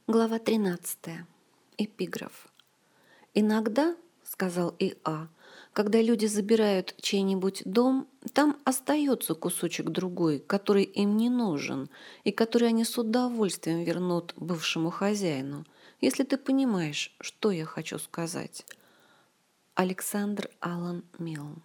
Глава 13. Эпиграф. «Иногда, — сказал И.А., — когда люди забирают чей-нибудь дом, там остается кусочек другой, который им не нужен, и который они с удовольствием вернут бывшему хозяину, если ты понимаешь, что я хочу сказать». Александр Аллан Милн.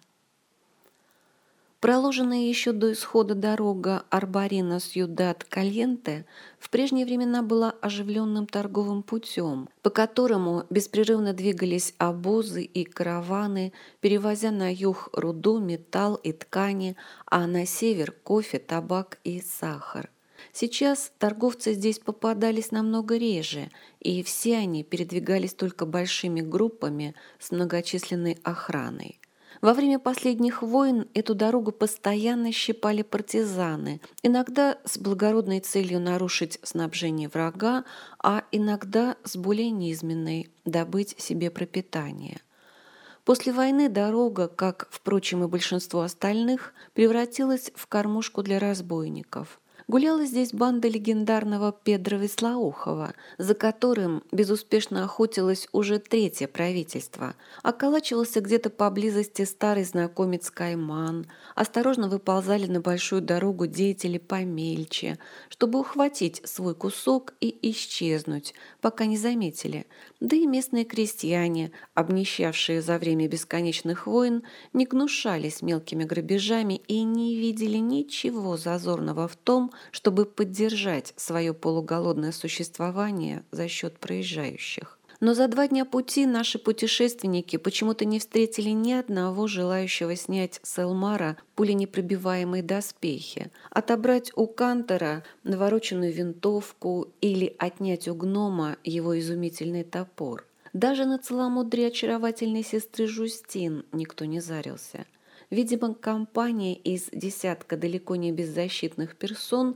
Проложенная еще до исхода дорога Арбарина-Сьюдад-Кальенте в прежние времена была оживленным торговым путем, по которому беспрерывно двигались обозы и караваны, перевозя на юг руду, металл и ткани, а на север – кофе, табак и сахар. Сейчас торговцы здесь попадались намного реже, и все они передвигались только большими группами с многочисленной охраной. Во время последних войн эту дорогу постоянно щипали партизаны, иногда с благородной целью нарушить снабжение врага, а иногда с более низменной – добыть себе пропитание. После войны дорога, как, впрочем, и большинство остальных, превратилась в кормушку для разбойников. Гуляла здесь банда легендарного Педро Вислоухова, за которым безуспешно охотилось уже третье правительство. Околачивался где-то поблизости старый знакомец Кайман. Осторожно выползали на большую дорогу деятели помельче, чтобы ухватить свой кусок и исчезнуть, пока не заметили. Да и местные крестьяне, обнищавшие за время бесконечных войн, не гнушались мелкими грабежами и не видели ничего зазорного в том, чтобы поддержать свое полуголодное существование за счет проезжающих. Но за 2 дня пути наши путешественники почему-то не встретили ни одного желающего снять с Элмара пуленепробиваемые доспехи, отобрать у Кантера навороченную винтовку или отнять у гнома его изумительный топор. Даже на целомудрие очаровательной сестры Жустин никто не зарился. Видимо, компания из десятка далеко не беззащитных персон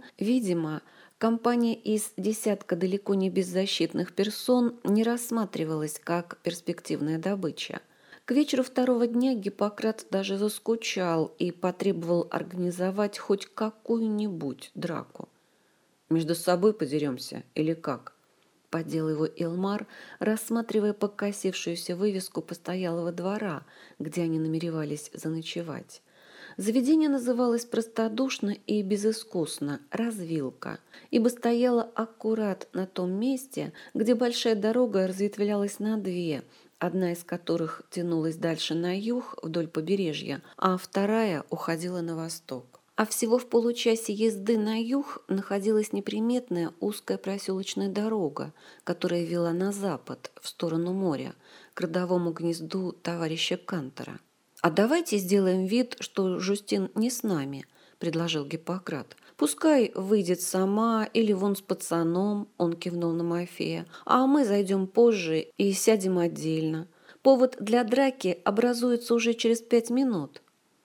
не рассматривалась как перспективная добыча. К вечеру второго дня Гиппократ даже заскучал и потребовал организовать хоть какую-нибудь драку. «Между собой подеремся или как?» — поддел его Илмар, рассматривая покосившуюся вывеску постоялого двора, где они намеревались заночевать. Заведение называлось простодушно и безыскусно «Развилка», ибо стояло аккурат на том месте, где большая дорога разветвлялась на 2, одна из которых тянулась дальше на юг вдоль побережья, а вторая уходила на восток. А всего в получасе езды на юг находилась неприметная узкая проселочная дорога, которая вела на запад, в сторону моря, к родовому гнезду товарища Кантера. «А давайте сделаем вид, что Жустин не с нами», – предложил Гиппократ. «Пускай выйдет сама или вон с пацаном», – он кивнул на Мафея, «а мы зайдем позже и сядем отдельно. Повод для драки образуется уже через 5 минут».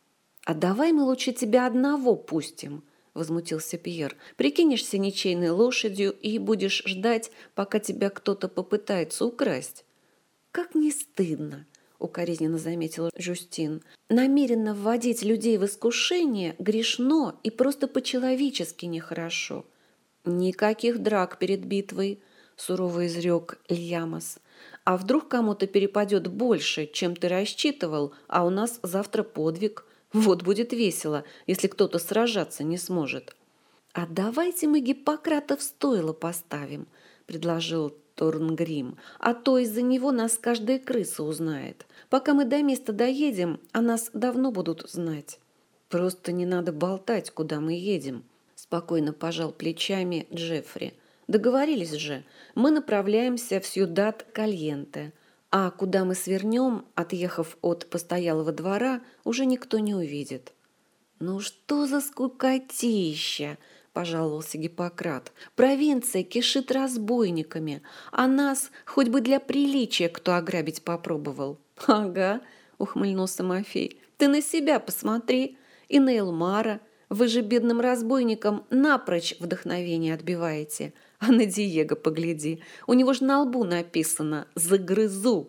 «А давай мы лучше тебя одного пустим», — возмутился Пьер. «Прикинешься ничейной лошадью и будешь ждать, пока тебя кто-то попытается украсть». «Как не стыдно», — укоризненно заметила Жустин. «Намеренно вводить людей в искушение грешно и просто по-человечески нехорошо». «Никаких драк перед битвой», — сурово изрек Льямос. «А вдруг кому-то перепадет больше, чем ты рассчитывал, а у нас завтра подвиг?» Вот будет весело, если кто-то сражаться не сможет. «А давайте мы Гиппократа в стойло поставим», – предложил Торнгрим, «а то из-за него нас каждая крыса узнает. Пока мы до места доедем, о нас давно будут знать». «Просто не надо болтать, куда мы едем», – спокойно пожал плечами Джеффри. «Договорились же, мы направляемся в Сьюдад-Кальенте». А куда мы свернем, отъехав от постоялого двора, уже никто не увидит. «Ну что за скукотища!» – пожаловался Гиппократ. «Провинция кишит разбойниками, а нас хоть бы для приличия кто ограбить попробовал». «Ага», – ухмыльнулся Мафей, – «ты на себя посмотри и на Элмара. Вы же бедным разбойникам напрочь вдохновение отбиваете. А на Диего погляди, у него же на лбу написано «Загрызу».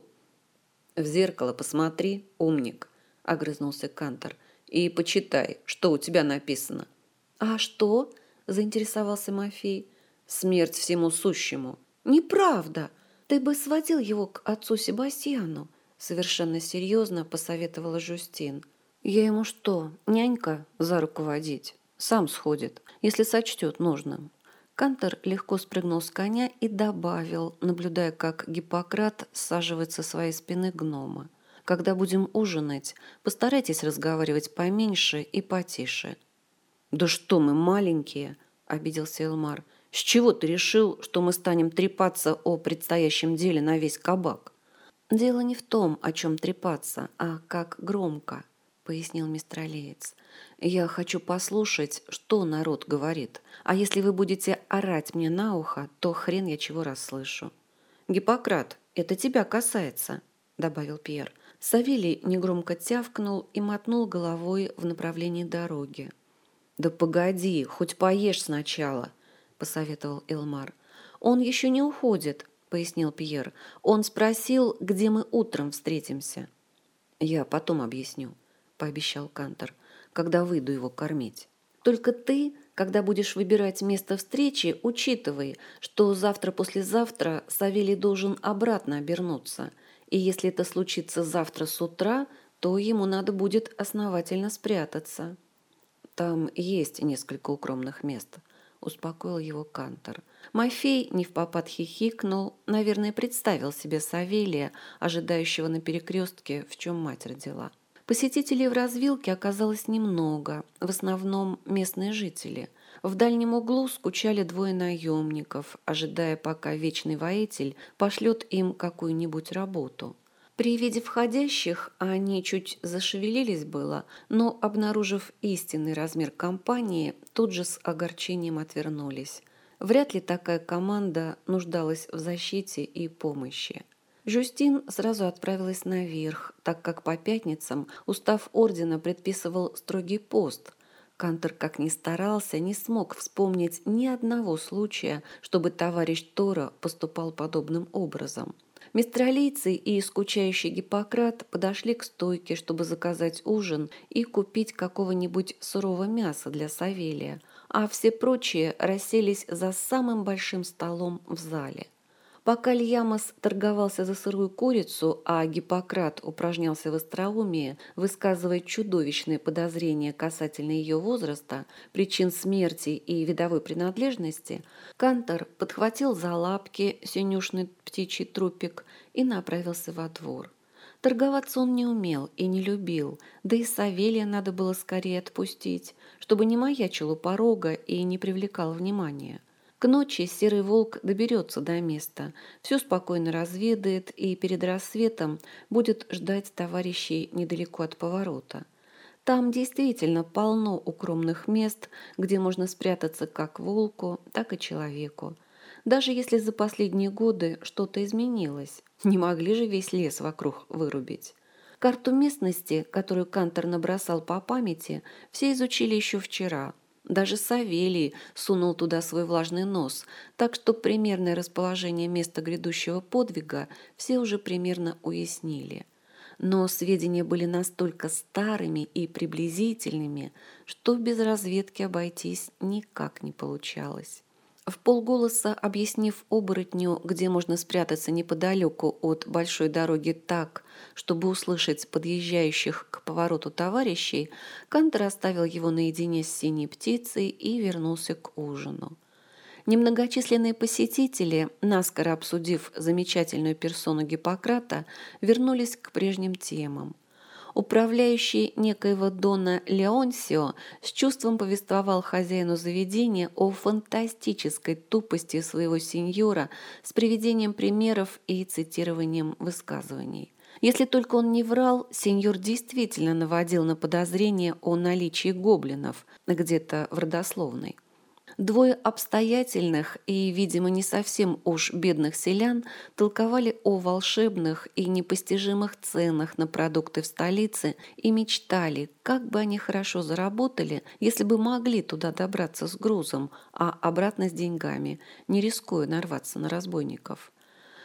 «В зеркало посмотри, умник», — огрызнулся Кантер, «и почитай, что у тебя написано». «А что?» — заинтересовался Мафей. «Смерть всему сущему», «Неправда! Ты бы сводил его к отцу Себастьяну», совершенно серьезно посоветовала Жюстин. «Я ему что, нянька за руку водить? Сам сходит, если сочтет нужным». Кантор легко спрыгнул с коня и добавил, наблюдая, как Гиппократ саживает со своей спины гнома. «Когда будем ужинать, постарайтесь разговаривать поменьше и потише». «Да что мы маленькие!» – обиделся Элмар. «С чего ты решил, что мы станем трепаться о предстоящем деле на весь кабак?» «Дело не в том, о чем трепаться, а как громко», — пояснил мистралеец. «Я хочу послушать, что народ говорит, а если вы будете орать мне на ухо, то хрен я чего расслышу». «Гиппократ, это тебя касается», — добавил Пьер. Савелий негромко тявкнул и мотнул головой в направлении дороги. «Да погоди, хоть поешь сначала», — посоветовал Элмар. «Он еще не уходит», — пояснил Пьер. «Он спросил, где мы утром встретимся». «Я потом объясню», — пообещал Кантор, «когда выйду его кормить. Только ты, когда будешь выбирать место встречи, учитывай, что завтра-послезавтра Савелий должен обратно обернуться, и если это случится завтра с утра, то ему надо будет основательно спрятаться». «Там есть несколько укромных мест», — успокоил его Кантор. Мафей невпопад хихикнул, наверное, представил себе Савелия, ожидающего на перекрестке, в чем мать родила. Посетителей в развилке оказалось немного, в основном местные жители. В дальнем углу скучали двое наемников, ожидая, пока вечный воитель пошлет им какую-нибудь работу. При виде входящих они чуть зашевелились было, но, обнаружив истинный размер компании, тут же с огорчением отвернулись. Вряд ли такая команда нуждалась в защите и помощи. Жюстин сразу отправилась наверх, так как по пятницам устав ордена предписывал строгий пост. Кантор, как ни старался, не смог вспомнить ни одного случая, чтобы товарищ Тора поступал подобным образом. Мистралийцы и скучающий Гиппократ подошли к стойке, чтобы заказать ужин и купить какого-нибудь сурового мяса для Савелия, а все прочие расселись за самым большим столом в зале. Пока Льямос торговался за сырую курицу, а Гиппократ упражнялся в остроумии, высказывая чудовищные подозрения касательно ее возраста, причин смерти и видовой принадлежности, Кантор подхватил за лапки синюшный птичий трупик и направился во двор. Торговаться он не умел и не любил, да и Савелия надо было скорее отпустить, чтобы не маячил у порога и не привлекал внимания. К ночи серый волк доберется до места, все спокойно разведает и перед рассветом будет ждать товарищей недалеко от поворота. Там действительно полно укромных мест, где можно спрятаться как волку, так и человеку. Даже если за последние годы что-то изменилось, не могли же весь лес вокруг вырубить. Карту местности, которую Кантор набросал по памяти, все изучили еще вчера. Даже Савелий сунул туда свой влажный нос, так что примерное расположение места грядущего подвига все уже примерно уяснили. Но сведения были настолько старыми и приблизительными, что без разведки обойтись никак не получалось. Вполголоса объяснив оборотню, где можно спрятаться неподалеку от большой дороги так, чтобы услышать подъезжающих к повороту товарищей, Кантор оставил его наедине с синей птицей и вернулся к ужину. Немногочисленные посетители, наскоро обсудив замечательную персону Гиппократа, вернулись к прежним темам. Управляющий некоего Дона Леонсио с чувством повествовал хозяину заведения о фантастической тупости своего сеньора с приведением примеров и цитированием высказываний. Если только он не врал, сеньор действительно наводил на подозрение о наличии гоблинов где-то в родословной. Двое обстоятельных и, видимо, не совсем уж бедных селян толковали о волшебных и непостижимых ценах на продукты в столице и мечтали, как бы они хорошо заработали, если бы могли туда добраться с грузом, а обратно с деньгами, не рискуя нарваться на разбойников.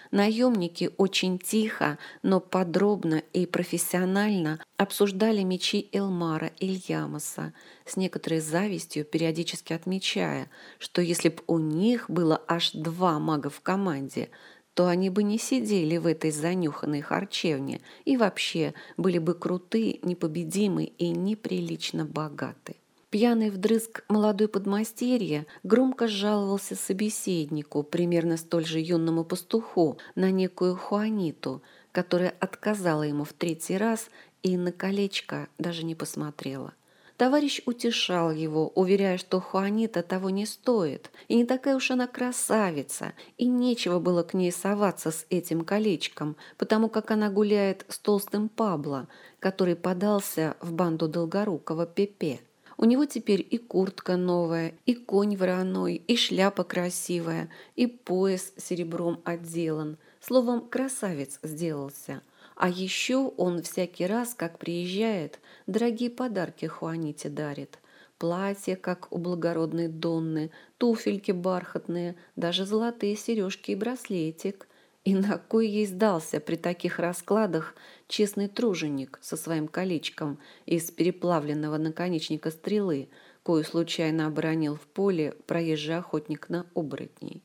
Наемники очень тихо, но подробно и профессионально обсуждали мечи Элмара Ильямоса, с некоторой завистью периодически отмечая, что если б у них было аж 2 мага в команде, то они бы не сидели в этой занюханной харчевне и вообще были бы круты, непобедимы и неприлично богаты. Пьяный вдрызг молодой подмастерье громко жаловался собеседнику, примерно столь же юному пастуху, на некую Хуаниту, которая отказала ему в 3-й раз и на колечко даже не посмотрела. Товарищ утешал его, уверяя, что Хуанита того не стоит, и не такая уж она красавица, и нечего было к ней соваться с этим колечком, потому как она гуляет с толстым Пабло, который подался в банду долгорукого Пепе. У него теперь и куртка новая, и конь вороной, и шляпа красивая, и пояс серебром отделан. Словом, красавец сделался. А еще он всякий раз, как приезжает, дорогие подарки Хуаните дарит. Платье, как у благородной Донны, туфельки бархатные, даже золотые сережки и браслетик. И на кой ей сдался при таких раскладах честный труженик со своим колечком из переплавленного наконечника стрелы, кою случайно оборонил в поле проезжий охотник на оборотней?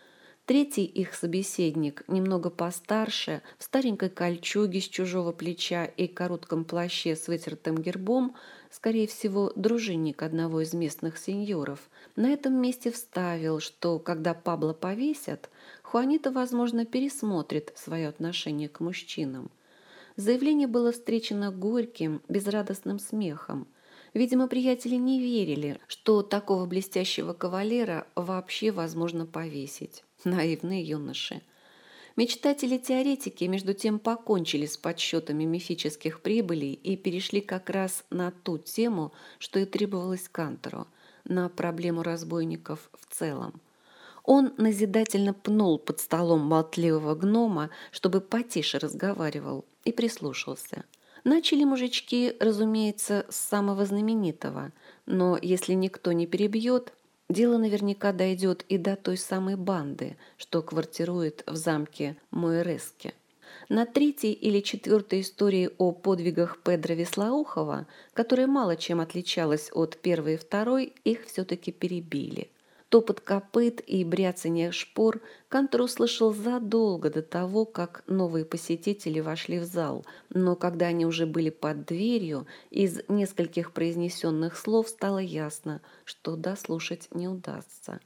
Третий их собеседник, немного постарше, в старенькой кольчуге с чужого плеча и коротком плаще с вытертым гербом, скорее всего, дружинник одного из местных сеньоров, на этом месте вставил, что когда Пабло повесят, Хуанита, возможно, пересмотрит свое отношение к мужчинам. Заявление было встречено горьким, безрадостным смехом. Видимо, приятели не верили, что такого блестящего кавалера вообще возможно повесить. Наивные юноши. Мечтатели-теоретики, между тем, покончили с подсчетами мифических прибылей и перешли как раз на ту тему, что и требовалось Кантору, на проблему разбойников в целом. Он назидательно пнул под столом болтливого гнома, чтобы потише разговаривал, и прислушался. Начали мужички, разумеется, с самого знаменитого, но если никто не перебьет, дело наверняка дойдет и до той самой банды, что квартирует в замке Муэреске. На 3-й или 4-й истории о подвигах Педро Вислоухова, которая мало чем отличалась от 1-й и 2-й, их все-таки перебили. Топот копыт и бряцание шпор Кантор услышал задолго до того, как новые посетители вошли в зал, но когда они уже были под дверью, из нескольких произнесенных слов стало ясно, что дослушать не удастся.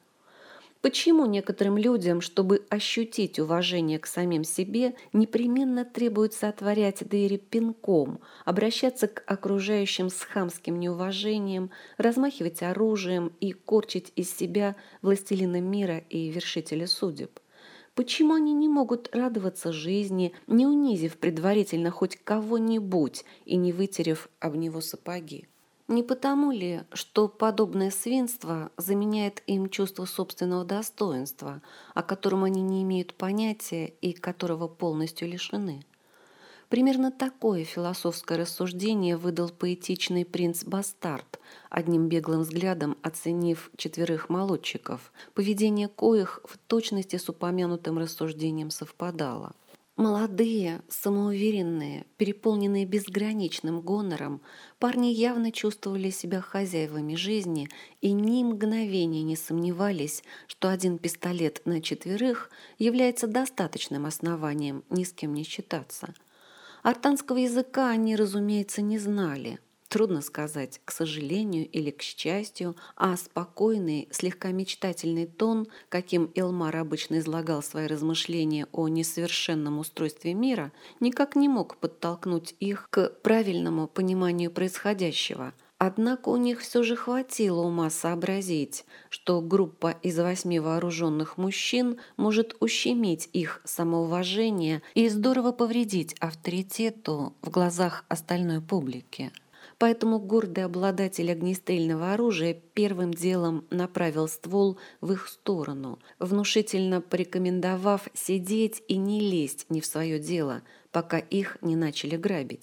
Почему некоторым людям, чтобы ощутить уважение к самим себе, непременно требуется отворять двери пинком, обращаться к окружающим с хамским неуважением, размахивать оружием и корчить из себя властелина мира и вершителя судеб? Почему они не могут радоваться жизни, не унизив предварительно хоть кого-нибудь и не вытерев об него сапоги? Не потому ли, что подобное свинство заменяет им чувство собственного достоинства, о котором они не имеют понятия и которого полностью лишены? Примерно такое философское рассуждение выдал поэтичный принц-бастард, одним беглым взглядом оценив 4 молодчиков, поведение коих в точности с упомянутым рассуждением совпадало. Молодые, самоуверенные, переполненные безграничным гонором, парни явно чувствовали себя хозяевами жизни и ни мгновения не сомневались, что 1 пистолет на 4 является достаточным основанием ни с кем не считаться. Артанского языка они, разумеется, не знали. Трудно сказать, к сожалению или к счастью, а спокойный, слегка мечтательный тон, каким Элмар обычно излагал свои размышления о несовершенном устройстве мира, никак не мог подтолкнуть их к правильному пониманию происходящего. Однако у них все же хватило ума сообразить, что группа из 8 вооруженных мужчин может ущемить их самоуважение и здорово повредить авторитету в глазах остальной публики. Поэтому гордый обладатель огнестрельного оружия первым делом направил ствол в их сторону, внушительно порекомендовав сидеть и не лезть не в свое дело, пока их не начали грабить.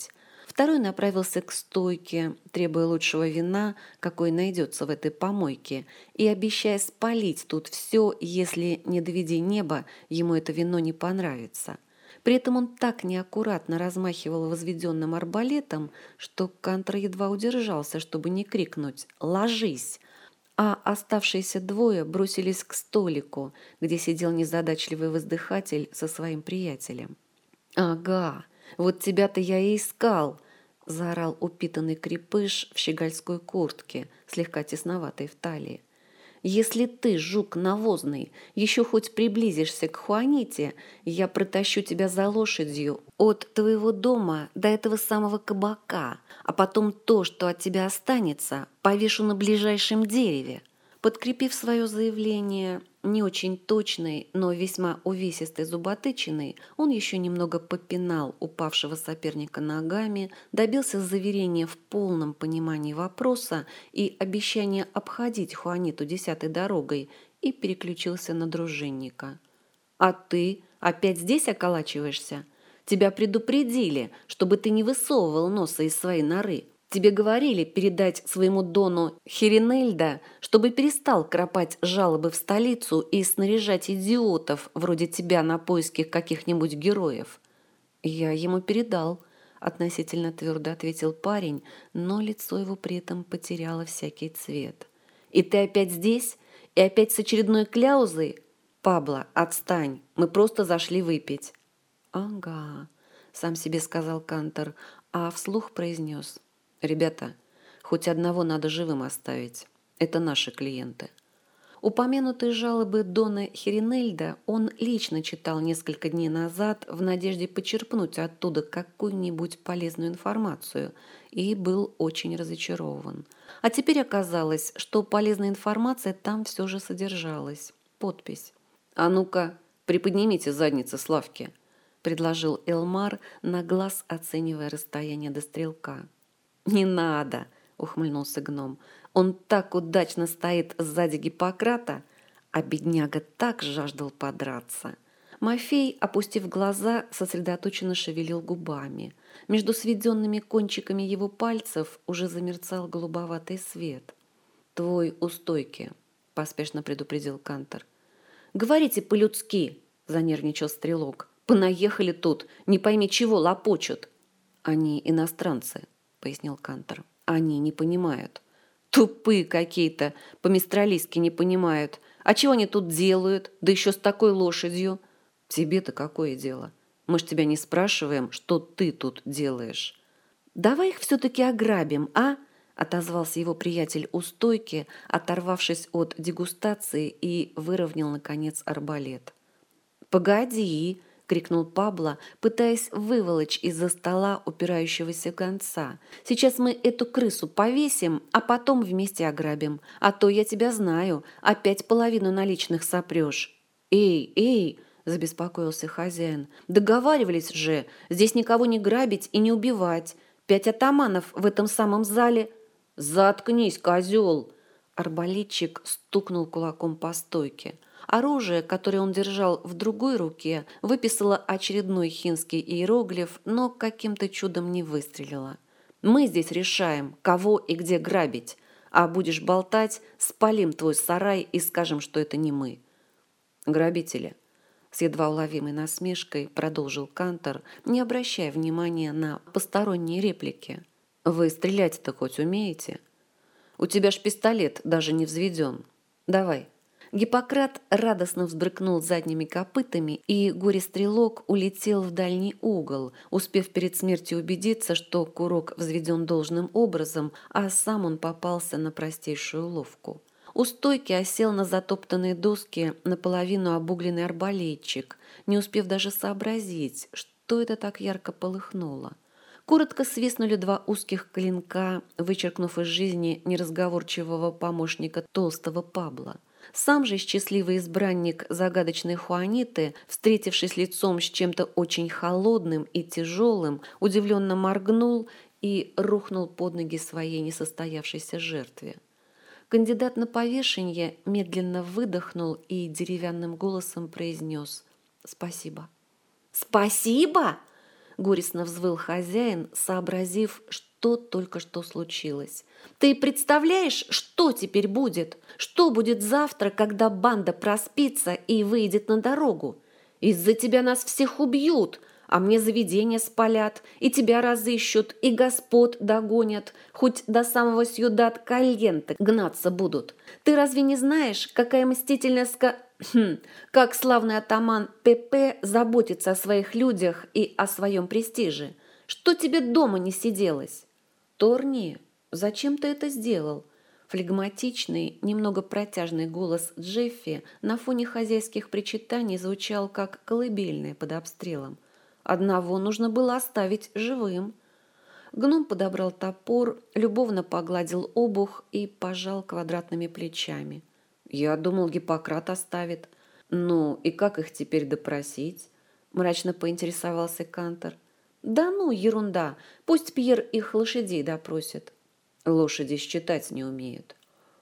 Второй направился к стойке, требуя лучшего вина, какой найдется в этой помойке, и обещая спалить тут все, если, не доведи небо, ему это вино не понравится. При этом он так неаккуратно размахивал возведенным арбалетом, что Кантор едва удержался, чтобы не крикнуть «Ложись!», а оставшиеся двое бросились к столику, где сидел незадачливый воздыхатель со своим приятелем. «Ага, вот тебя-то я и искал!» — заорал упитанный крепыш в щегольской куртке, слегка тесноватой в талии. «Если ты, жук навозный, еще хоть приблизишься к Хуаните, я протащу тебя за лошадью от твоего дома до этого самого кабака, а потом то, что от тебя останется, повешу на ближайшем дереве». Подкрепив свое заявление не очень точной, но весьма увесистой зуботычиной, он еще немного попинал упавшего соперника ногами, добился заверения в полном понимании вопроса и обещания обходить Хуаниту 10-й дорогой и переключился на дружинника. «А ты опять здесь околачиваешься? Тебя предупредили, чтобы ты не высовывал носа из своей норы. Тебе говорили передать своему дону Херинельда, чтобы перестал кропать жалобы в столицу и снаряжать идиотов вроде тебя на поиски каких-нибудь героев». «Я ему передал», — относительно твердо ответил парень, но лицо его при этом потеряло всякий цвет. «И ты опять здесь? И опять с очередной кляузой? Пабло, отстань, мы просто зашли выпить». «Ага», — сам себе сказал Кантор, а вслух произнес: «Ребята, хоть одного надо живым оставить. Это наши клиенты». Упомянутые жалобы дона Херинельда он лично читал несколько дней назад в надежде почерпнуть оттуда какую-нибудь полезную информацию и был очень разочарован. А теперь оказалось, что полезная информация там все же содержалась. Подпись. «А ну-ка, приподнимите задницы Славки», — предложил Элмар, на глаз оценивая расстояние до стрелка. «Не надо», — ухмыльнулся гном. «Он так удачно стоит сзади Гиппократа, а бедняга так жаждал подраться». Мафей, опустив глаза, сосредоточенно шевелил губами. Между сведенными кончиками его пальцев уже замерцал голубоватый свет. «Твой у стойки», — поспешно предупредил Кантор. «Говорите по-людски», — занервничал стрелок. «Понаехали тут, не пойми чего лопочут». «Они иностранцы», — пояснил Кантор. «Они не понимают». «Тупые какие-то, по-мистралийски не понимают. А чего они тут делают, да еще с такой лошадью?» «Тебе-то какое дело? Мы ж тебя не спрашиваем, что ты тут делаешь». «Давай их все-таки ограбим, а?» — отозвался его приятель у стойки, оторвавшись от дегустации и выровнял, наконец, арбалет. «Погоди!» — крикнул Пабло, пытаясь выволочь из-за стола упирающегося гонца. «Сейчас мы эту крысу повесим, а потом вместе ограбим. А то я тебя знаю, опять половину наличных сопрешь». «Эй, эй!» — забеспокоился хозяин. «Договаривались же, здесь никого не грабить и не убивать. 5 атаманов в этом самом зале». «Заткнись, козел!» Арбалетчик стукнул кулаком по стойке. Оружие, которое он держал в другой руке, выписало очередной хинский иероглиф, но каким-то чудом не выстрелило. «Мы здесь решаем, кого и где грабить, а будешь болтать, спалим твой сарай и скажем, что это не мы». «Грабители», — с едва уловимой насмешкой продолжил Кантор, не обращая внимания на посторонние реплики. «Вы стрелять-то хоть умеете? У тебя ж пистолет даже не взведен. Давай». Гиппократ радостно взбрыкнул задними копытами, и горе-стрелок улетел в дальний угол, успев перед смертью убедиться, что курок взведен должным образом, а сам он попался на простейшую уловку. У стойки осел на затоптанные доски наполовину обугленный арбалетчик, не успев даже сообразить, что это так ярко полыхнуло. Коротко свистнули 2 узких клинка, вычеркнув из жизни неразговорчивого помощника толстого Пабло. Сам же счастливый избранник загадочной Хуаниты, встретившись лицом с чем-то очень холодным и тяжелым, удивленно моргнул и рухнул под ноги своей несостоявшейся жертве. Кандидат на повешение медленно выдохнул и деревянным голосом произнес «Спасибо». «Спасибо?» горестно взвыл хозяин, сообразив, что только что случилось. «Ты представляешь, что теперь будет? Что будет завтра, когда банда проспится и выйдет на дорогу? Из-за тебя нас всех убьют, а мне заведение спалят, и тебя разыщут, и господ догонят, хоть до самого Сьюдад-Кальенте гнаться будут. Ты разве не знаешь, какая мстительная как славный атаман Пепе заботится о своих людях и о своем престиже? Что тебе дома не сиделось?» «Торни, зачем ты это сделал?» Флегматичный, немного протяжный голос Джеффи на фоне хозяйских причитаний звучал как колыбельная под обстрелом. Одного нужно было оставить живым. Гном подобрал топор, любовно погладил обух и пожал квадратными плечами. «Я думал, Гиппократ оставит». «Ну, и как их теперь допросить?» – мрачно поинтересовался Кантор. «Да ну, ерунда. Пусть Пьер их лошадей допросит». «Лошади считать не умеют».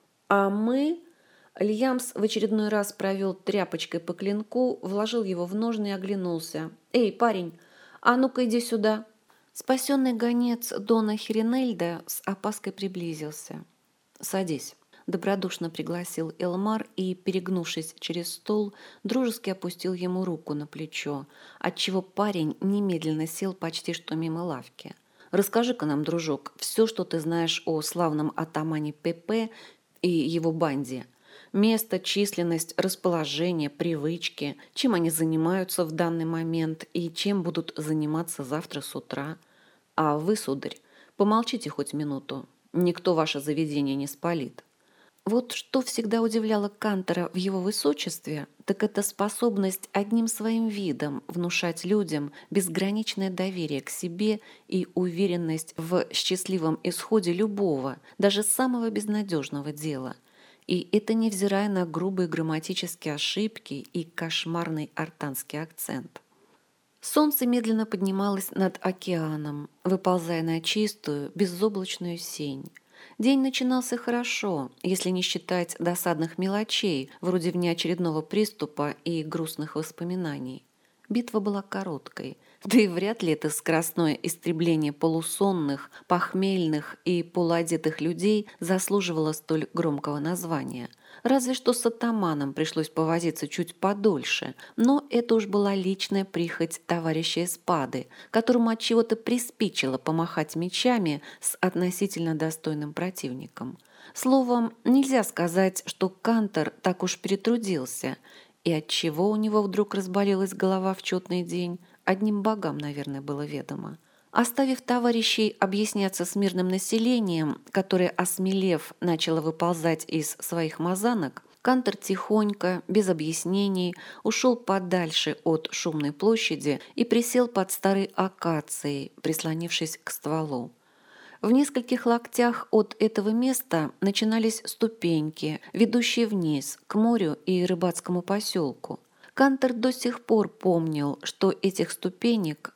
«А мы...» Льямс в очередной раз провел тряпочкой по клинку, вложил его в ножны и оглянулся. «Эй, парень, а ну-ка иди сюда!» Спасенный гонец Дона Херинельда с опаской приблизился. «Садись», — добродушно пригласил Элмар и, перегнувшись через стол, дружески опустил ему руку на плечо, отчего парень немедленно сел почти что мимо лавки. «Расскажи-ка нам, дружок, все, что ты знаешь о славном атамане Пепе и его банде. Место, численность, расположение, привычки, чем они занимаются в данный момент и чем будут заниматься завтра с утра. А вы, сударь, помолчите хоть минуту, никто ваше заведение не спалит». Вот что всегда удивляло Кантора в его высочестве, так это способность одним своим видом внушать людям безграничное доверие к себе и уверенность в счастливом исходе любого, даже самого безнадежного дела. И это невзирая на грубые грамматические ошибки и кошмарный артанский акцент. Солнце медленно поднималось над океаном, выползая на чистую, безоблачную сень. День начинался хорошо, если не считать досадных мелочей, вроде внеочередного приступа и грустных воспоминаний. Битва была короткой, да и вряд ли это скоростное истребление полусонных, похмельных и полуодетых людей заслуживало столь громкого названия. Разве что с атаманом пришлось повозиться чуть подольше, но это уж была личная прихоть товарища Эспады, которому отчего-то приспичило помахать мечами с относительно достойным противником. Словом, нельзя сказать, что Кантор так уж перетрудился, и отчего у него вдруг разболелась голова в четный день, одним богам, наверное, было ведомо. Оставив товарищей объясняться с мирным населением, которое, осмелев, начало выползать из своих мазанок, Кантор тихонько, без объяснений, ушел подальше от шумной площади и присел под старой акацией, прислонившись к стволу. В нескольких локтях от этого места начинались ступеньки, ведущие вниз, к морю и рыбацкому поселку. Кантор до сих пор помнил, что этих ступенек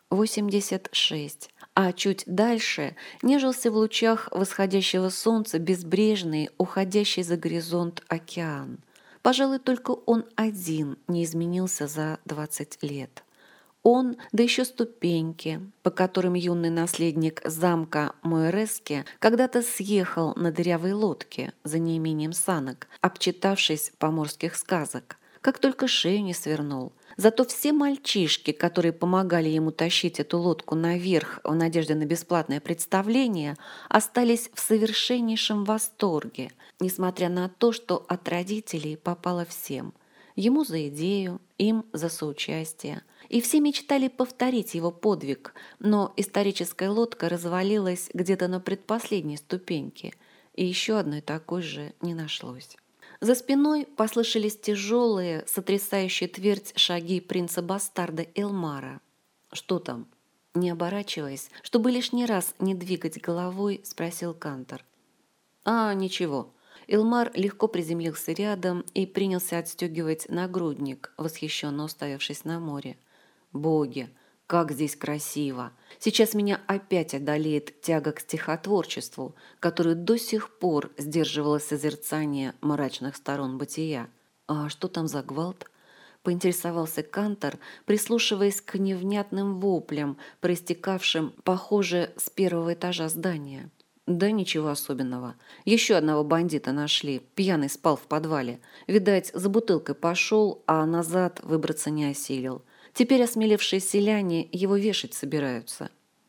86, а чуть дальше нежился в лучах восходящего солнца безбрежный, уходящий за горизонт океан. Пожалуй, только он один не изменился за 20 лет. Он, да еще ступеньки, по которым юный наследник замка Мойрески когда-то съехал на дырявой лодке за неимением санок, обчитавшись поморских сказок. Как только шею не свернул. Зато все мальчишки, которые помогали ему тащить эту лодку наверх в надежде на бесплатное представление, остались в совершеннейшем восторге, несмотря на то, что от родителей попало всем. Ему за идею, им за соучастие. И все мечтали повторить его подвиг, но историческая лодка развалилась где-то на предпоследней ступеньке, и еще одной такой же не нашлось. За спиной послышались тяжелые, сотрясающие твердь шаги принца-бастарда Элмара. «Что там?» Не оборачиваясь, чтобы лишний раз не двигать головой, спросил Кантор. «А, ничего». Элмар легко приземлился рядом и принялся отстегивать нагрудник, восхищенно уставившись на море. «Боги, как здесь красиво! Сейчас меня опять одолеет тяга к стихотворчеству, которое до сих пор сдерживало созерцание мрачных сторон бытия. А что там за гвалт?» Поинтересовался Кантор, прислушиваясь к невнятным воплям, проистекавшим, похоже, с первого этажа здания. Да ничего особенного. Еще одного бандита нашли. Пьяный спал в подвале. Видать, за бутылкой пошел, а назад выбраться не осилил. Теперь осмелившие селяне его вешать собираются.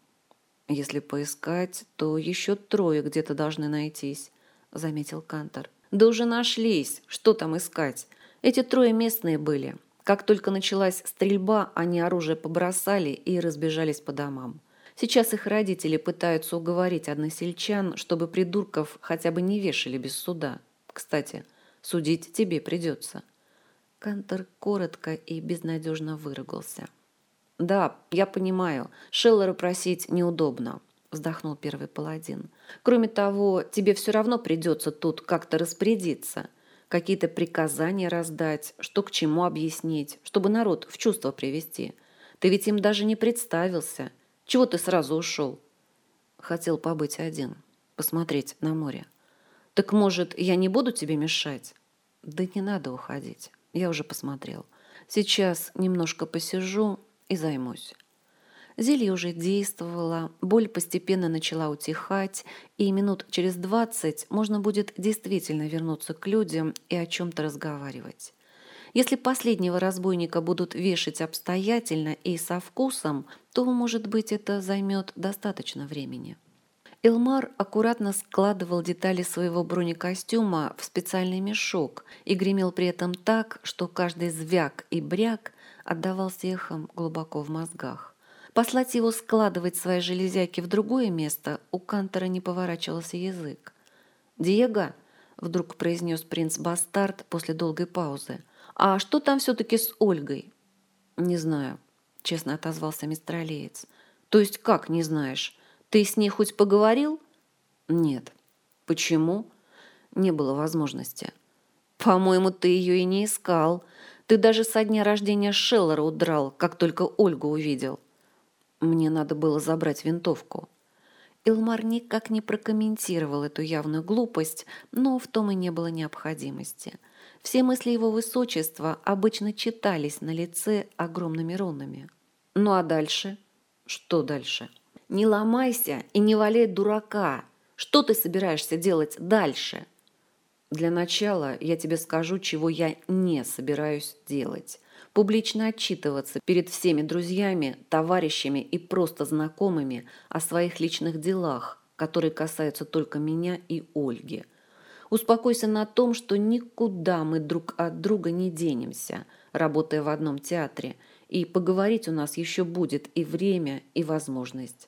Если поискать, то еще 3 где-то должны найтись, заметил Кантор. Да уже нашлись. Что там искать? Эти 3 местные были. Как только началась стрельба, они оружие побросали и разбежались по домам. Сейчас их родители пытаются уговорить односельчан, чтобы придурков хотя бы не вешали без суда. Кстати, судить тебе придется. Кантор коротко и безнадежно выругался. «Да, я понимаю, Шеллера просить неудобно», — вздохнул первый паладин. «Кроме того, тебе все равно придется тут как-то распорядиться, какие-то приказания раздать, что к чему объяснить, чтобы народ в чувство привести. Ты ведь им даже не представился. Чего ты сразу ушел?» «Хотел побыть один, посмотреть на море». «Так, может, я не буду тебе мешать?» «Да не надо уходить, я уже посмотрел. Сейчас немножко посижу и займусь». Зелье уже действовало, боль постепенно начала утихать, и минут через 20 можно будет действительно вернуться к людям и о чем-то разговаривать. Если последнего разбойника будут вешать обстоятельно и со вкусом, то, может быть, это займет достаточно времени. Элмар аккуратно складывал детали своего бронекостюма в специальный мешок и гремел при этом так, что каждый звяк и бряк отдавался эхом глубоко в мозгах. Послать его складывать свои железяки в другое место у Кантора не поворачивался язык. «Диего», — вдруг произнес принц-бастард после долгой паузы, «а что там все-таки с Ольгой?» «Не знаю», — честно отозвался мистралеец. «То есть как не знаешь? Ты с ней хоть поговорил?» «Нет». «Почему?» «Не было возможности». «По-моему, ты ее и не искал. Ты даже со дня рождения Шеллера удрал, как только Ольгу увидел». «Мне надо было забрать винтовку». Илмар никак не прокомментировал эту явную глупость, но в том и не было необходимости. Все мысли его высочества обычно читались на лице огромными рунами. «Ну а дальше?» «Что дальше?» «Не ломайся и не валяй дурака. Что ты собираешься делать дальше?» «Для начала я тебе скажу, чего я не собираюсь делать. Публично отчитываться перед всеми друзьями, товарищами и просто знакомыми о своих личных делах, которые касаются только меня и Ольги. Успокойся на том, что никуда мы друг от друга не денемся, работая в одном театре, и поговорить у нас еще будет и время, и возможность.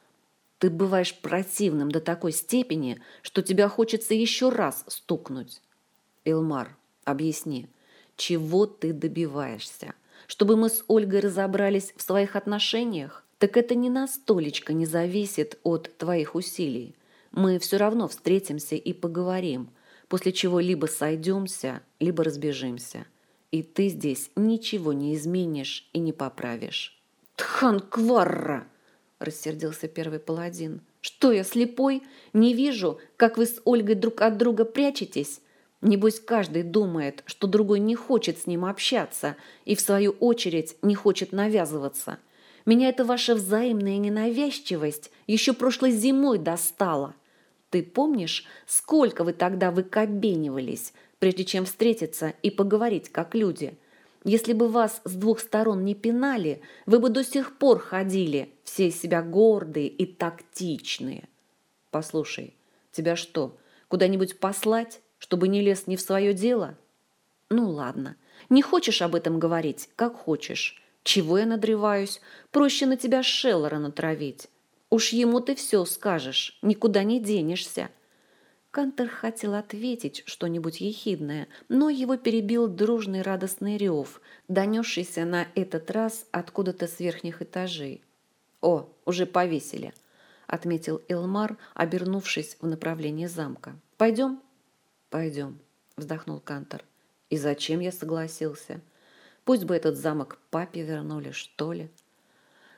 Ты бываешь противным до такой степени, что тебя хочется еще раз стукнуть. Элмар, объясни, чего ты добиваешься? Чтобы мы с Ольгой разобрались в своих отношениях? Так это ни на столечко не зависит от твоих усилий. Мы все равно встретимся и поговорим, после чего либо сойдемся, либо разбежимся. И ты здесь ничего не изменишь и не поправишь. «Тхан Кварра!» – рассердился первый паладин. «Что я, слепой? Не вижу, как вы с Ольгой друг от друга прячетесь? Небось, каждый думает, что другой не хочет с ним общаться и, в свою очередь, не хочет навязываться. Меня эта ваша взаимная ненавязчивость еще прошлой зимой достала. Ты помнишь, сколько вы тогда выкобенивались, прежде чем встретиться и поговорить как люди? Если бы вас с 2 сторон не пинали, вы бы до сих пор ходили, все из себя гордые и тактичные. Послушай, тебя что, куда-нибудь послать, чтобы не лез не в свое дело? Ну ладно, не хочешь об этом говорить, как хочешь. Чего я надрываюсь? Проще на тебя Шеллера натравить. Уж ему ты все скажешь, никуда не денешься. Кантор хотел ответить что-нибудь ехидное, но его перебил дружный радостный рев, донесшийся на этот раз откуда-то с верхних этажей. «О, уже повесили», — отметил Элмар, обернувшись в направлении замка. «Пойдем?» «Пойдем», — вздохнул Кантор. «И зачем я согласился? Пусть бы этот замок папе вернули, что ли».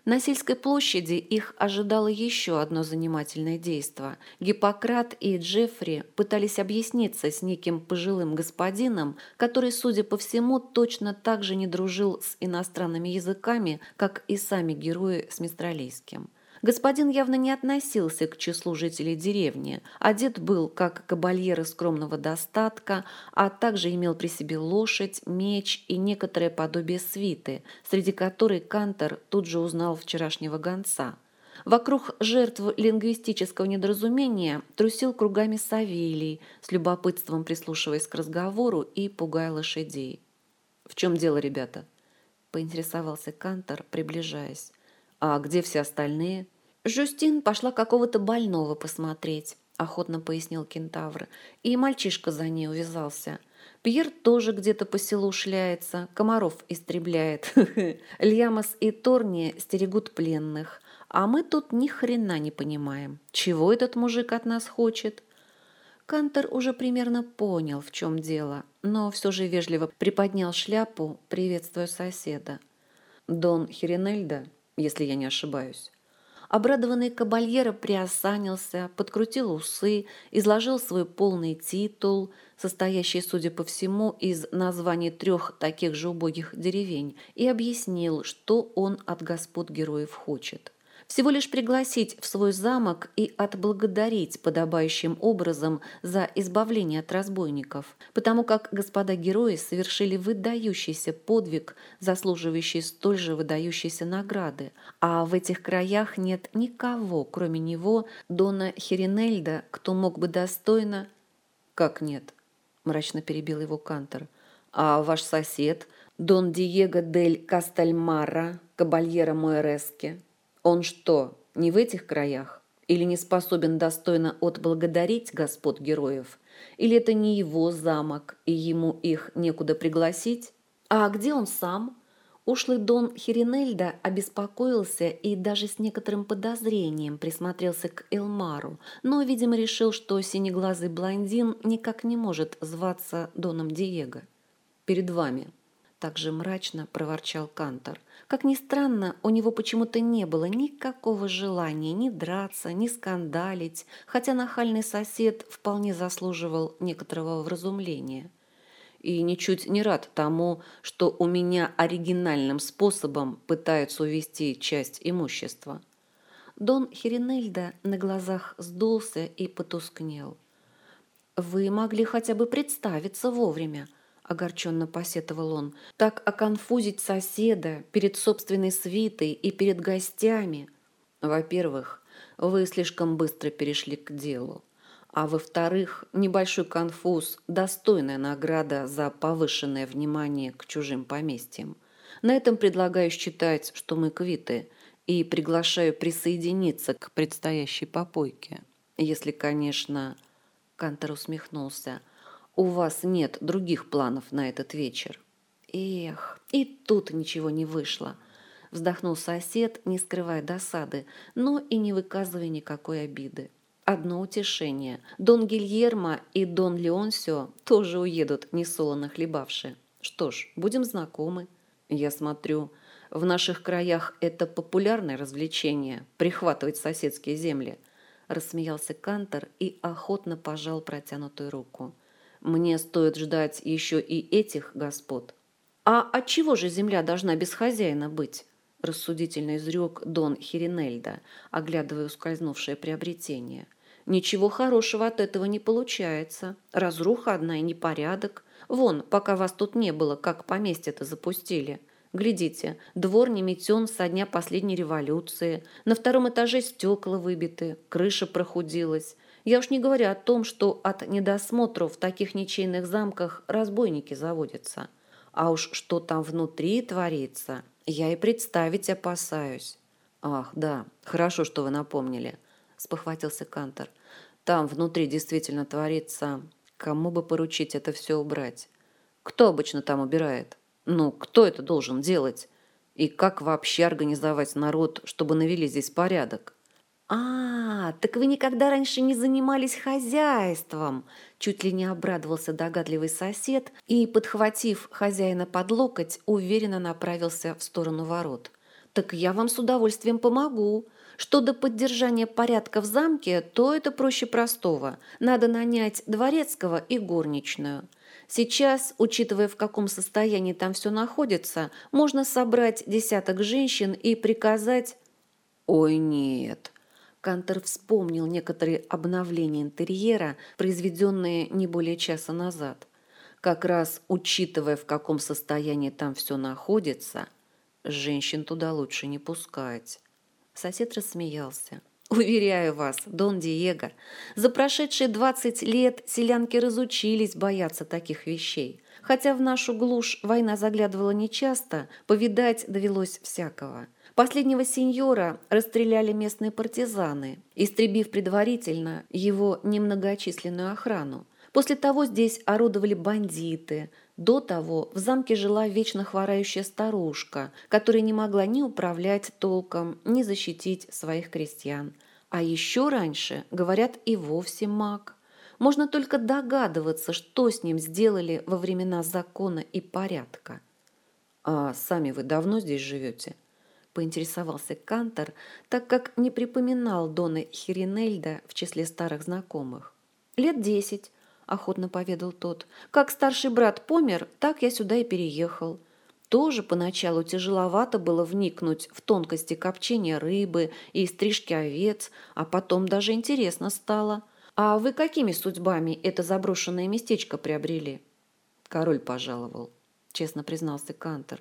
На сельской площади их ожидало еще одно занимательное действо. Гиппократ и Джеффри пытались объясниться с неким пожилым господином, который, судя по всему, точно так же не дружил с иностранными языками, как и сами герои с мистралийским. Господин явно не относился к числу жителей деревни. Одет был, как кабальеры скромного достатка, а также имел при себе лошадь, меч и некоторое подобие свиты, среди которой Кантор тут же узнал вчерашнего гонца. Вокруг жертв лингвистического недоразумения трусил кругами Савелий, с любопытством прислушиваясь к разговору и пугая лошадей. «В чем дело, ребята?» – поинтересовался Кантор, приближаясь. «А где все остальные?» «Жюстин пошла какого-то больного посмотреть», – охотно пояснил кентавр, и мальчишка за ней увязался. Пьер тоже где-то по селу шляется, комаров истребляет. Льямос и Торни стерегут пленных, а мы тут ни хрена не понимаем, чего этот мужик от нас хочет. Кантор уже примерно понял, в чем дело, но все же вежливо приподнял шляпу, приветствуя соседа. «Дон Хиринельда, если я не ошибаюсь». Обрадованный кабальеро приосанился, подкрутил усы, изложил свой полный титул, состоящий, судя по всему, из названий 3 таких же убогих деревень, и объяснил, что он от господ героев хочет. Всего лишь пригласить в свой замок и отблагодарить подобающим образом за избавление от разбойников, потому как господа герои совершили выдающийся подвиг, заслуживающий столь же выдающейся награды, а в этих краях нет никого, кроме него, дона Хиринельда, кто мог бы достойно... «Как нет?» – мрачно перебил его Кантор. «А ваш сосед, дон Диего дель Кастальмара, кабальера Муэреске, он что, не в этих краях? Или не способен достойно отблагодарить господ героев? Или это не его замок, и ему их некуда пригласить? А где он сам?» Ушлый дон Хиринельда обеспокоился и даже с некоторым подозрением присмотрелся к Элмару, но, видимо, решил, что синеглазый блондин никак не может зваться доном Диего. «Перед вами», – также мрачно проворчал Кантор. Как ни странно, у него почему-то не было никакого желания ни драться, ни скандалить, хотя нахальный сосед вполне заслуживал некоторого вразумления. И ничуть не рад тому, что у меня оригинальным способом пытаются увести часть имущества. Дон Хиринельда на глазах сдулся и потускнел. «Вы могли хотя бы представиться вовремя», – огорченно посетовал он. «Так оконфузить соседа перед собственной свитой и перед гостями». «Во-первых, вы слишком быстро перешли к делу. А во-вторых, небольшой конфуз – достойная награда за повышенное внимание к чужим поместьям. На этом предлагаю считать, что мы квиты, и приглашаю присоединиться к предстоящей попойке. Если, конечно, Кантор усмехнулся, у вас нет других планов на этот вечер. Эх, и тут ничего не вышло. Вздохнул сосед, не скрывая досады, но и не выказывая никакой обиды. Одно утешение. Дон Гильермо и Дон Леонсио тоже уедут, несолоно хлебавши. Что ж, будем знакомы. Я смотрю, в наших краях это популярное развлечение – прихватывать соседские земли. Рассмеялся Кантор и охотно пожал протянутую руку. Мне стоит ждать еще и этих господ. А отчего же земля должна без хозяина быть? Рассудительно изрек дон Хиринельда, оглядывая ускользнувшее приобретение. Ничего хорошего от этого не получается. Разруха одна и непорядок. Вон, пока вас тут не было, как поместье-то запустили. Глядите, двор не метен со дня последней революции. На 2-м этаже стекла выбиты, крыша прохудилась. Я уж не говорю о том, что от недосмотров в таких ничейных замках разбойники заводятся. А уж что там внутри творится, я и представить опасаюсь. Ах, да, хорошо, что вы напомнили, спохватился Кантор. Там внутри действительно творится. Кому бы поручить это все убрать? Кто обычно там убирает? Ну, кто это должен делать? И как вообще организовать народ, чтобы навели здесь порядок? Так вы никогда раньше не занимались хозяйством, чуть ли не обрадовался догадливый сосед и, подхватив хозяина под локоть, уверенно направился в сторону ворот. Так я вам с удовольствием помогу. Что до поддержания порядка в замке, то это проще простого. Надо нанять дворецкого и горничную. Сейчас, учитывая, в каком состоянии там все находится, можно собрать десяток женщин и приказать... Ой, нет. Кантер вспомнил некоторые обновления интерьера, произведенные не более часа назад. Как раз учитывая, в каком состоянии там все находится, женщин туда лучше не пускать. Сосед рассмеялся. Уверяю вас, Дон Диего, за прошедшие 20 лет селянки разучились бояться таких вещей. Хотя в нашу глушь война заглядывала нечасто, повидать довелось всякого. Последнего сеньора расстреляли местные партизаны, истребив предварительно его немногочисленную охрану. После того здесь орудовали бандиты. До того в замке жила вечно хворающая старушка, которая не могла ни управлять толком, ни защитить своих крестьян. А еще раньше, говорят, и вовсе маг. Можно только догадываться, что с ним сделали во времена закона и порядка. «А сами вы давно здесь живете?» – поинтересовался Кантор, так как не припоминал Дона Хиринельда в числе старых знакомых. «Лет 10. Охотно поведал тот. Как старший брат помер, так я сюда и переехал. Тоже поначалу тяжеловато было вникнуть в тонкости копчения рыбы и стрижки овец, а потом даже интересно стало. А вы какими судьбами это заброшенное местечко приобрели? Король пожаловал, честно признался Кантор.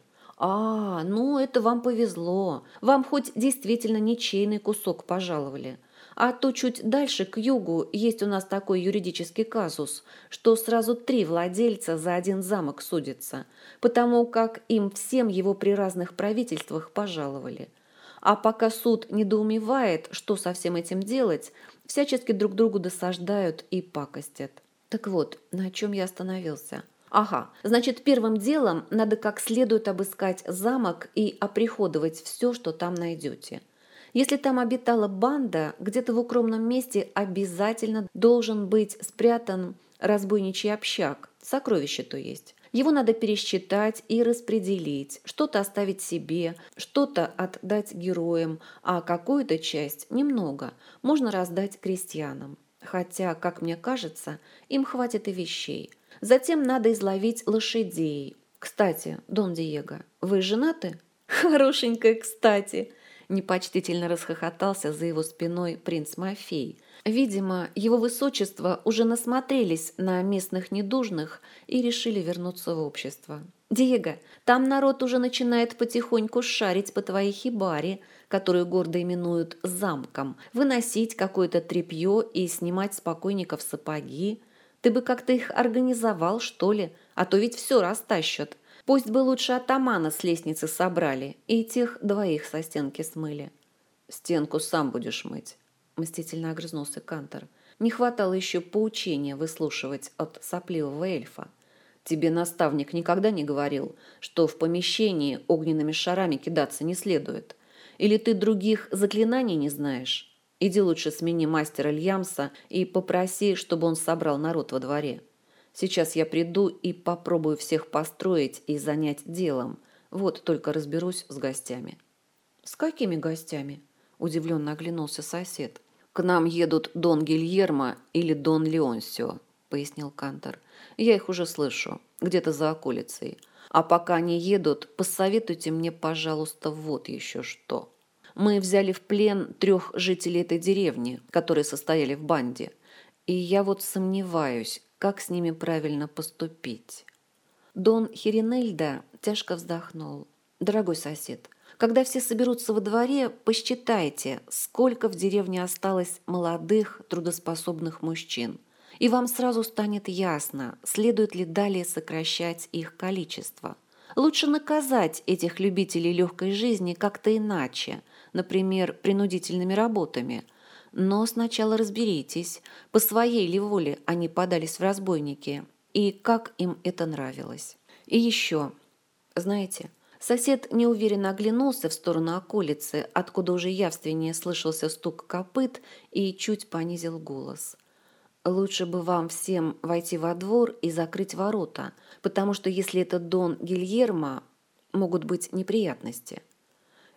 Ну это вам повезло. Вам хоть действительно ничейный кусок пожаловали. А то чуть дальше, к югу, есть у нас такой юридический казус, что сразу 3 владельца за один замок судятся, потому как им всем его при разных правительствах пожаловали. А пока суд недоумевает, что со всем этим делать, всячески друг другу досаждают и пакостят. Так вот, на чем я остановился? Значит, первым делом надо как следует обыскать замок и оприходовать все, что там найдете. Если там обитала банда, где-то в укромном месте обязательно должен быть спрятан разбойничий общак, сокровище то есть. Его надо пересчитать и распределить, что-то оставить себе, что-то отдать героям, а какую-то часть, немного, можно раздать крестьянам. Хотя, как мне кажется, им хватит и вещей. Затем надо изловить лошадей. Кстати, Дон Диего, вы женаты? Хорошенькая, кстати. Непочтительно расхохотался за его спиной принц Мафей. Видимо, его высочество уже насмотрелись на местных недужных и решили вернуться в общество. «Диего, там народ уже начинает потихоньку шарить по твоей хибаре, которую гордо именуют замком, выносить какое-то тряпье и снимать с покойников сапоги. Ты бы как-то их организовал, что ли, а то ведь все растащат. Пусть бы лучше атамана с лестницы собрали и тех 2 со стенки смыли». «Стенку сам будешь мыть», – мстительно огрызнулся Кантор. «Не хватало еще поучения выслушивать от сопливого эльфа. Тебе наставник никогда не говорил, что в помещении огненными шарами кидаться не следует? Или ты других заклинаний не знаешь? Иди лучше смени мастера Льямса и попроси, чтобы он собрал народ во дворе. Сейчас я приду и попробую всех построить и занять делом. Вот только разберусь с гостями». «С какими гостями?» – удивленно оглянулся сосед. «К нам едут Дон Гильермо или Дон Леонсио», – пояснил Кантор. «Я их уже слышу, где-то за околицей. А пока они едут, посоветуйте мне, пожалуйста, вот еще что. Мы взяли в плен 3 жителей этой деревни, которые состояли в банде. И я вот сомневаюсь, как с ними правильно поступить». Дон Хиринельда тяжко вздохнул. «Дорогой сосед, когда все соберутся во дворе, посчитайте, сколько в деревне осталось молодых, трудоспособных мужчин. И вам сразу станет ясно, следует ли далее сокращать их количество. Лучше наказать этих любителей легкой жизни как-то иначе, например, принудительными работами. Но сначала разберитесь, по своей ли воле они подались в разбойники и как им это нравилось. И еще, знаете, сосед неуверенно оглянулся в сторону околицы, откуда уже явственнее слышался стук копыт, и чуть понизил голос. «Лучше бы вам всем войти во двор и закрыть ворота, потому что если это Дон Гильермо, могут быть неприятности».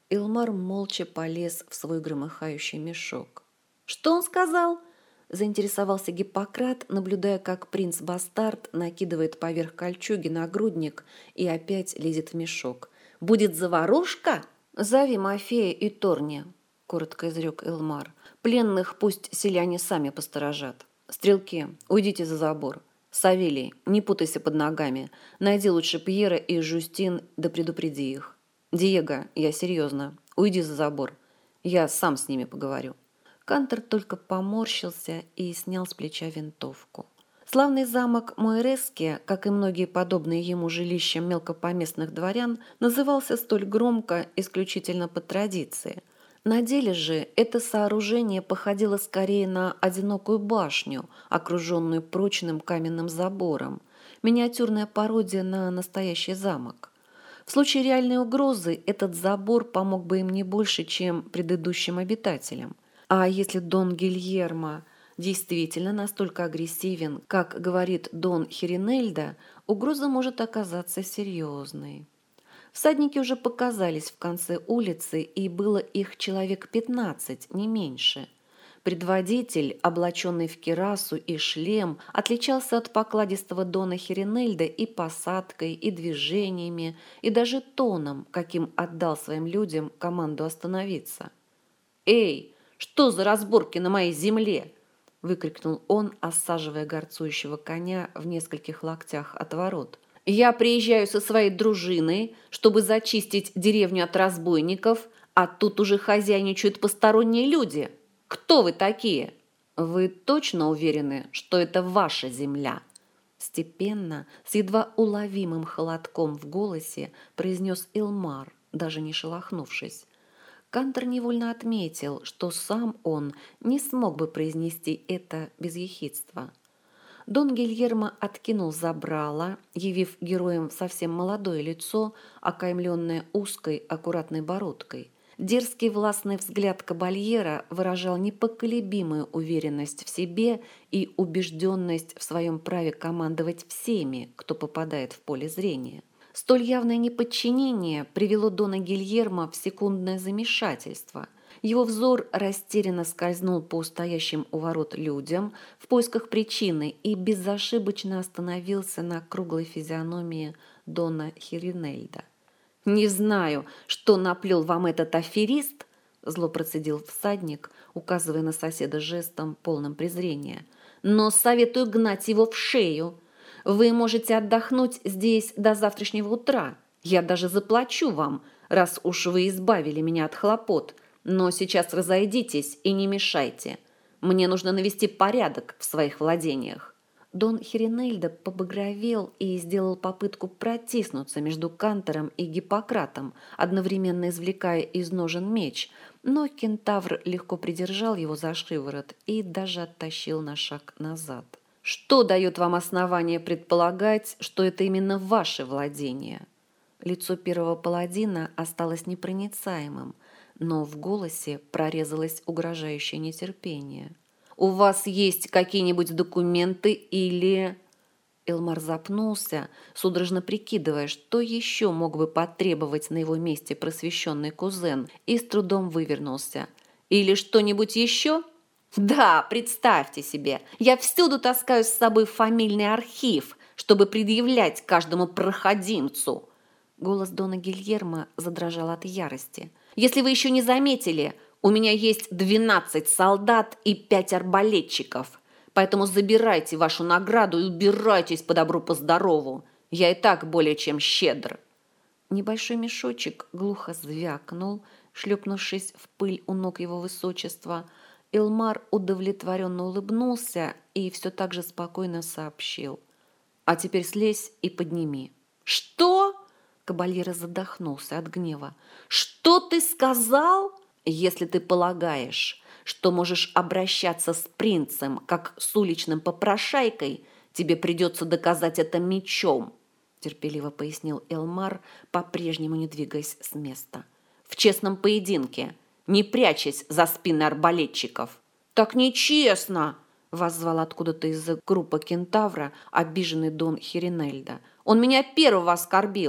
Илмар молча полез в свой громыхающий мешок. «Что он сказал?» – заинтересовался Гиппократ, наблюдая, как принц-бастард накидывает поверх кольчуги нагрудник и опять лезет в мешок. «Будет заварушка?» «Зови Мафея и Торни», – коротко изрек Илмар. «Пленных пусть селяне сами посторожат. Стрелки, уйдите за забор. Савелий, не путайся под ногами. Найди лучше Пьера и Жюстин, да предупреди их. Диего, я серьезно, уйди за забор. Я сам с ними поговорю». Кантор только поморщился и снял с плеча винтовку. Славный замок Мойрески, как и многие подобные ему жилища мелкопоместных дворян, назывался столь громко исключительно по традиции. На деле же это сооружение походило скорее на одинокую башню, окруженную прочным каменным забором, миниатюрная пародия на настоящий замок. В случае реальной угрозы этот забор помог бы им не больше, чем предыдущим обитателям. А если Дон Гильермо действительно настолько агрессивен, как говорит Дон Херинельда, угроза может оказаться серьезной. Всадники уже показались в конце улицы, и было их человек 15, не меньше. Предводитель, облаченный в кирасу и шлем, отличался от покладистого Дона Херинельда и посадкой, и движениями, и даже тоном, каким отдал своим людям команду остановиться. «Эй, что за разборки на моей земле?» – выкрикнул он, осаживая горцующего коня в нескольких локтях от ворот. «Я приезжаю со своей дружиной, чтобы зачистить деревню от разбойников, а тут уже хозяйничают посторонние люди. Кто вы такие? Вы точно уверены, что это ваша земля?» Степенно, с едва уловимым холодком в голосе, произнес Илмар, даже не шелохнувшись. Кантор невольно отметил, что сам он не смог бы произнести это без ехидства. Дон Гильермо откинул забрало, явив героям совсем молодое лицо, окаймленное узкой, аккуратной бородкой. Дерзкий властный взгляд кабальера выражал непоколебимую уверенность в себе и убежденность в своем праве командовать всеми, кто попадает в поле зрения. Столь явное неподчинение привело Дона Гильермо в секундное замешательство. Его взор растерянно скользнул по стоящим у ворот людям в поисках причины и безошибочно остановился на круглой физиономии Дона Херинельда. «Не знаю, что наплел вам этот аферист», – зло процедил всадник, указывая на соседа жестом, полным презрения, «но советую гнать его в шею. Вы можете отдохнуть здесь до завтрашнего утра. Я даже заплачу вам, раз уж вы избавили меня от хлопот. Но сейчас разойдитесь и не мешайте. Мне нужно навести порядок в своих владениях». Дон Херинельда побагровел и сделал попытку протиснуться между Кантором и Гиппократом, одновременно извлекая из ножен меч, но кентавр легко придержал его за шиворот и даже оттащил на шаг назад. «Что дает вам основание предполагать, что это именно ваше владение?» Лицо первого паладина осталось непроницаемым, но в голосе прорезалось угрожающее нетерпение. «У вас есть какие-нибудь документы или...» Илмар запнулся, судорожно прикидывая, что еще мог бы потребовать на его месте просвещенный кузен, и с трудом вывернулся. «Или что-нибудь еще?» «Да, представьте себе, я всюду таскаю с собой фамильный архив, чтобы предъявлять каждому проходимцу». Голос Дона Гильермо задрожал от ярости. «Если вы еще не заметили, у меня есть 12 солдат и 5 арбалетчиков, поэтому забирайте вашу награду и убирайтесь по добру, по здорову. Я и так более чем щедр». Небольшой мешочек глухо звякнул, шлепнувшись в пыль у ног его высочества. Илмар удовлетворенно улыбнулся и все так же спокойно сообщил: «А теперь слезь и подними». «Что?» Кабальера задохнулся от гнева. «Что ты сказал?» «Если ты полагаешь, что можешь обращаться с принцем, как с уличным попрошайкой, тебе придется доказать это мечом», терпеливо пояснил Илмар, по-прежнему не двигаясь с места. «В честном поединке, не прячась за спины арбалетчиков». «Так нечестно!» – воззвал откуда-то из-за группы кентавра обиженный Дон Херинельда. «Он меня первого оскорбил».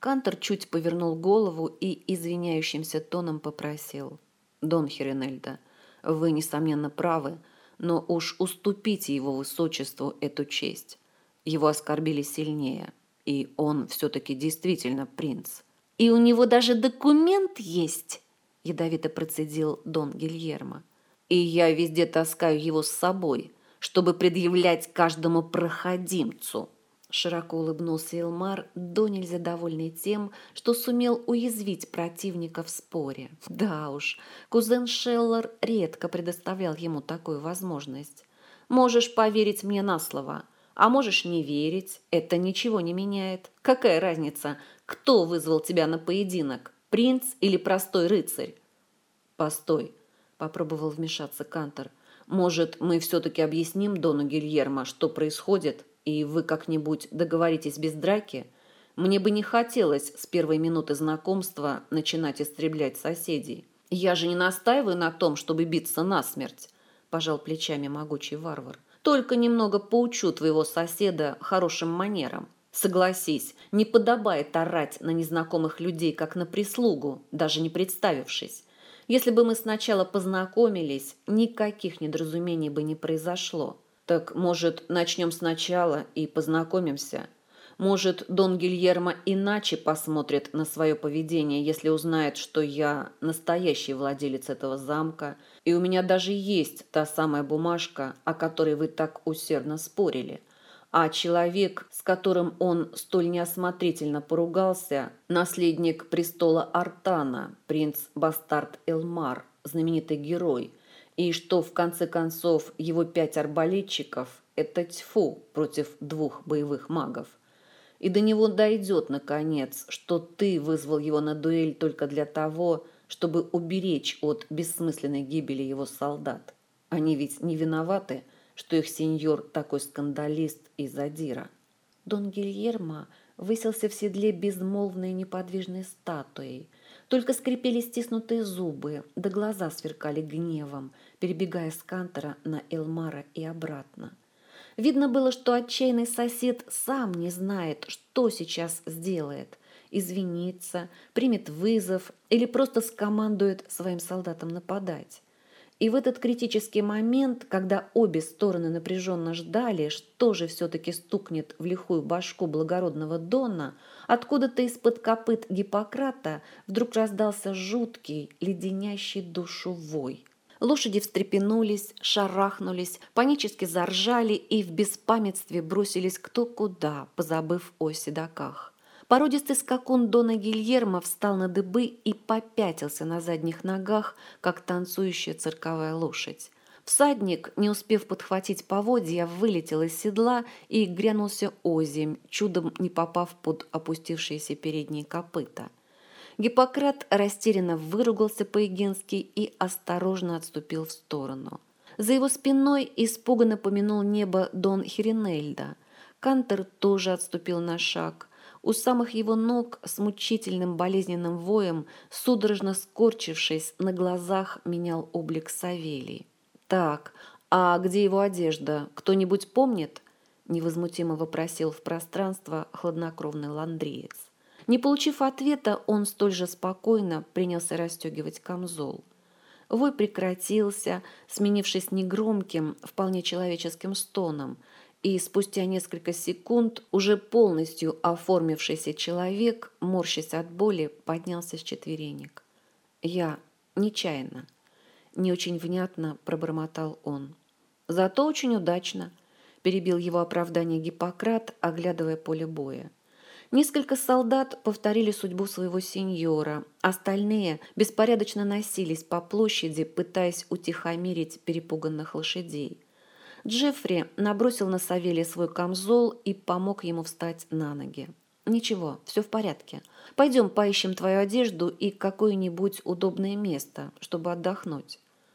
Кантор чуть повернул голову и извиняющимся тоном попросил: «Дон Херинельда, вы, несомненно, правы, но уж уступите его высочеству эту честь. Его оскорбили сильнее, и он все-таки действительно принц». «И у него даже документ есть», — ядовито процедил Дон Гильермо. «И я везде таскаю его с собой, чтобы предъявлять каждому проходимцу». Широко улыбнулся Элмар, донельзя довольный тем, что сумел уязвить противника в споре. Да уж, кузен Шеллар редко предоставлял ему такую возможность. «Можешь поверить мне на слово, а можешь не верить, это ничего не меняет. Какая разница, кто вызвал тебя на поединок, принц или простой рыцарь?» «Постой», — попробовал вмешаться Кантор. «Может, мы все-таки объясним дону Гильермо, что происходит, и вы как-нибудь договоритесь без драки? Мне бы не хотелось с первой минуты знакомства начинать истреблять соседей. Я же не настаиваю на том, чтобы биться насмерть», – пожал плечами могучий варвар. «Только немного поучу твоего соседа хорошим манерам. Согласись, не подобает орать на незнакомых людей, как на прислугу, даже не представившись. Если бы мы сначала познакомились, никаких недоразумений бы не произошло. Так, может, начнем сначала и познакомимся? Может, Дон Гильермо иначе посмотрит на свое поведение, если узнает, что я настоящий владелец этого замка, и у меня даже есть та самая бумажка, о которой вы так усердно спорили. А человек, с которым он столь неосмотрительно поругался, наследник престола Артана, принц-бастард Элмар, знаменитый герой, и что, в конце концов, его 5 арбалетчиков – это тьфу против 2 боевых магов. И до него дойдет, наконец, что ты вызвал его на дуэль только для того, чтобы уберечь от бессмысленной гибели его солдат. Они ведь не виноваты, что их сеньор такой скандалист и задира». Дон Гильермо высился в седле безмолвной неподвижной статуей. Только скрипели стиснутые зубы, да глаза сверкали гневом, перебегая с Кантора на Элмара и обратно. Видно было, что отчаянный сосед сам не знает, что сейчас сделает. Извинится, примет вызов или просто скомандует своим солдатам нападать. И в этот критический момент, когда обе стороны напряженно ждали, что же все-таки стукнет в лихую башку благородного Дона, откуда-то из-под копыт Гиппократа вдруг раздался жуткий, леденящий душу вой. Лошади встрепенулись, шарахнулись, панически заржали и в беспамятстве бросились кто куда, позабыв о седаках. Породистый скакун Дона Гильермо встал на дыбы и попятился на задних ногах, как танцующая цирковая лошадь. Всадник, не успев подхватить поводья, вылетел из седла и грянулся озимь, чудом не попав под опустившиеся передние копыта. Гиппократ растерянно выругался по-эгенски и осторожно отступил в сторону. За его спиной испуганно помянул небо Дон Херинельда. Кантор тоже отступил на шаг. У самых его ног с мучительным болезненным воем, судорожно скорчившись, на глазах менял облик Савелий. «Так, а где его одежда? Кто-нибудь помнит?» – невозмутимо вопросил в пространство хладнокровный ландриец. Не получив ответа, он столь же спокойно принялся расстегивать камзол. Вой прекратился, сменившись негромким, вполне человеческим стоном, и спустя несколько секунд уже полностью оформившийся человек, морщась от боли, поднялся с четверенек. «Я нечаянно», – не очень внятно пробормотал он. «Зато очень удачно», – перебил его оправдание Гиппократ, оглядывая поле боя. Несколько солдат повторили судьбу своего сеньора, остальные беспорядочно носились по площади, пытаясь утихомирить перепуганных лошадей. Джеффри набросил на Савелия свой камзол и помог ему встать на ноги. «Ничего, все в порядке. Пойдем поищем твою одежду и какое-нибудь удобное место, чтобы отдохнуть».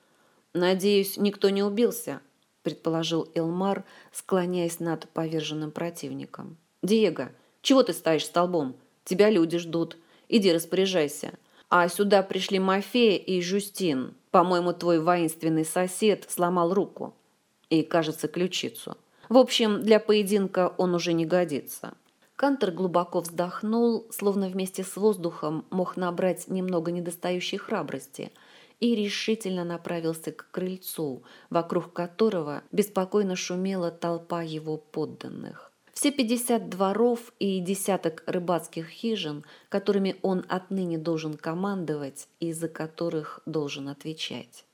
«Надеюсь, никто не убился», – предположил Элмар, склоняясь над поверженным противником. «Диего, чего ты стоишь столбом? Тебя люди ждут. Иди распоряжайся. А сюда пришли Мафея и Жюстин. По-моему, твой воинственный сосед сломал руку. И, кажется, ключицу. В общем, для поединка он уже не годится». Кантор глубоко вздохнул, словно вместе с воздухом мог набрать немного недостающей храбрости, и решительно направился к крыльцу, вокруг которого беспокойно шумела толпа его подданных. Все 50 дворов и десяток рыбацких хижин, которыми он отныне должен командовать и за которых должен отвечать.